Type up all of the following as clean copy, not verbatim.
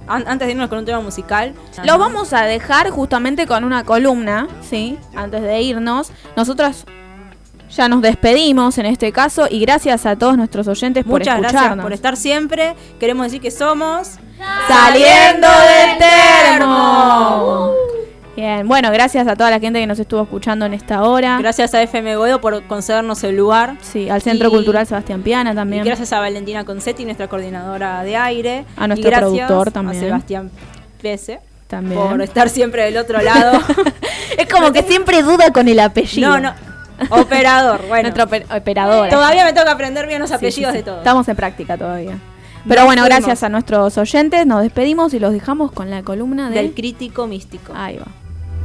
antes de irnos con un tema musical. Lo vamos a dejar justamente con una columna, ¿sí? Antes de irnos. Nosotros ya nos despedimos en este caso y gracias a todos nuestros oyentes por escucharnos. Muchas gracias por estar siempre. Queremos decir que somos Saliendo del Termo. Bien, bueno, gracias a toda la gente que nos estuvo escuchando en esta hora. Gracias a FM Godo por concedernos el lugar. Sí, al Centro Cultural Sebastián Piana también. Y gracias a Valentina Concetti, nuestra coordinadora de aire. A nuestro productor también. A Sebastián Pese. También. Por estar siempre del otro lado. Es como que siempre duda con el apellido. No. Operador, bueno. Nuestro operador. Todavía me toca aprender bien los apellidos de todos. Estamos en práctica todavía. Pero bueno, gracias a nuestros oyentes. Nos despedimos y los dejamos con la columna del crítico místico. Ahí va.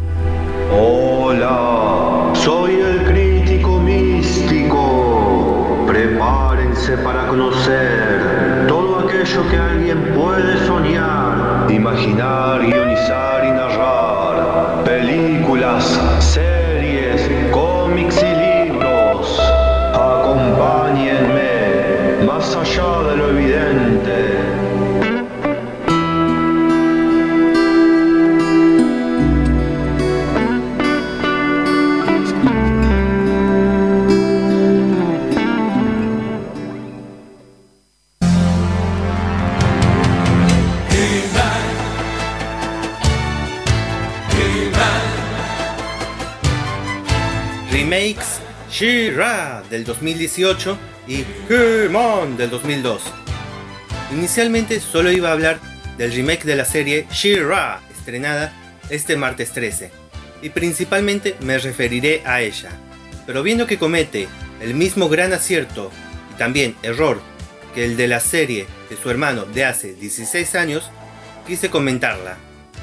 Hola, soy el crítico místico. Prepárense para conocer todo aquello que alguien puede soñar, imaginar, guionizar y narrar. Películas, series, cómics y libros. Acompáñenme más allá de lo evidente. Remakes She-Ra del 2018 y He-Man del 2002. Inicialmente solo iba a hablar del remake de la serie She-Ra, estrenada este martes 13, y principalmente me referiré a ella, pero viendo que comete el mismo gran acierto y también error que el de la serie de su hermano de hace 16 años, quise comentarla.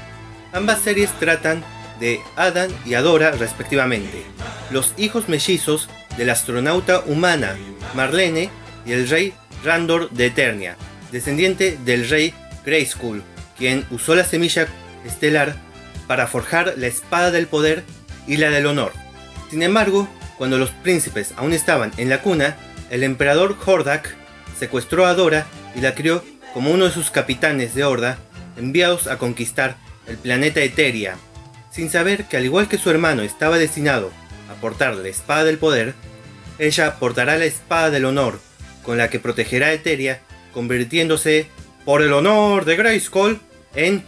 Ambas series tratan de Adam y Adora respectivamente, los hijos mellizos de la astronauta humana Marlene y el rey Randor de Eternia, descendiente del rey Grayskull, quien usó la semilla estelar para forjar la espada del poder y la del honor. Sin embargo, cuando los príncipes aún estaban en la cuna, el emperador Hordak secuestró a Adora y la crió como uno de sus capitanes de horda enviados a conquistar el planeta Eteria, sin saber que al igual que su hermano estaba destinado a portar la espada del poder, ella portará la espada del honor, con la que protegerá a Eteria, convirtiéndose, por el honor de Grayskull, en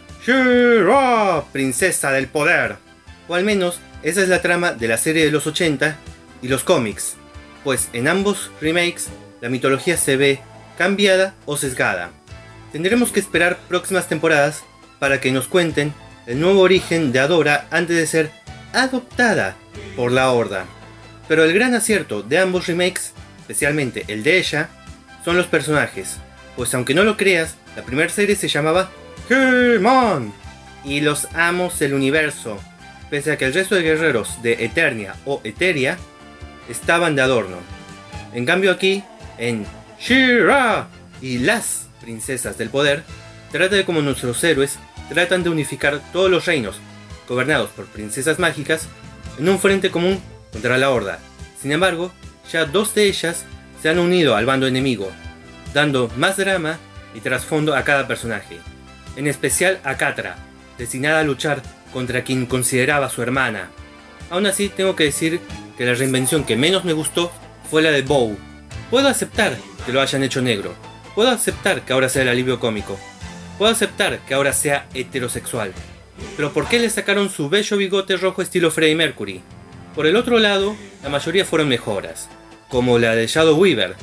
She-Ra, princesa del poder. O al menos, esa es la trama de la serie de los 80 y los cómics, pues en ambos remakes la mitología se ve cambiada o sesgada. Tendremos que esperar próximas temporadas para que nos cuenten el nuevo origen de Adora antes de ser adoptada por la Horda. Pero el gran acierto de ambos remakes, especialmente el de ella, son los personajes, pues aunque no lo creas, la primera serie se llamaba He-Man y los amos del universo, pese a que el resto de guerreros de Eternia o Eteria estaban de adorno. En cambio aquí, en She-Ra y las princesas del poder, trata de cómo nuestros héroes tratan de unificar todos los reinos gobernados por princesas mágicas en un frente común contra la Horda. Sin embargo, ya dos de ellas se han unido al bando enemigo, dando más drama y trasfondo a cada personaje, en especial a Catra, destinada a luchar contra quien consideraba su hermana. Aún así, tengo que decir que la reinvención que menos me gustó fue la de Bow. Puedo aceptar que lo hayan hecho negro, puedo aceptar que ahora sea el alivio cómico, puedo aceptar que ahora sea heterosexual, pero ¿por qué le sacaron su bello bigote rojo estilo Freddie Mercury? Por el otro lado, la mayoría fueron mejoras, como la de Shadow Weaver,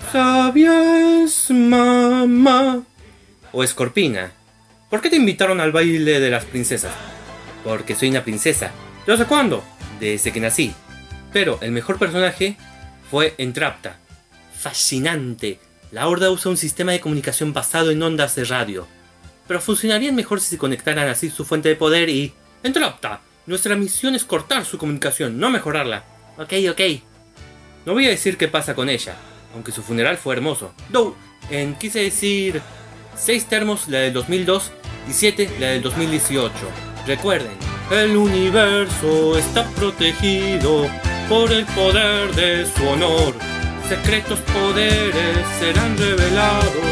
¿sabías, mamá? O Scorpina. ¿Por qué te invitaron al baile de las princesas? Porque soy una princesa. ¿Desde cuándo? Desde que nací. Pero el mejor personaje fue Entrapta. Fascinante. La Horda usa un sistema de comunicación basado en ondas de radio, pero funcionarían mejor si se conectaran así su fuente de poder y... Entrapta, nuestra misión es cortar su comunicación, no mejorarla. Ok. No voy a decir qué pasa con ella, aunque su funeral fue hermoso. Quise decir 6 termos la del 2002 y 7 la del 2018. Recuerden, el universo está protegido por el poder de su honor. Secretos poderes serán revelados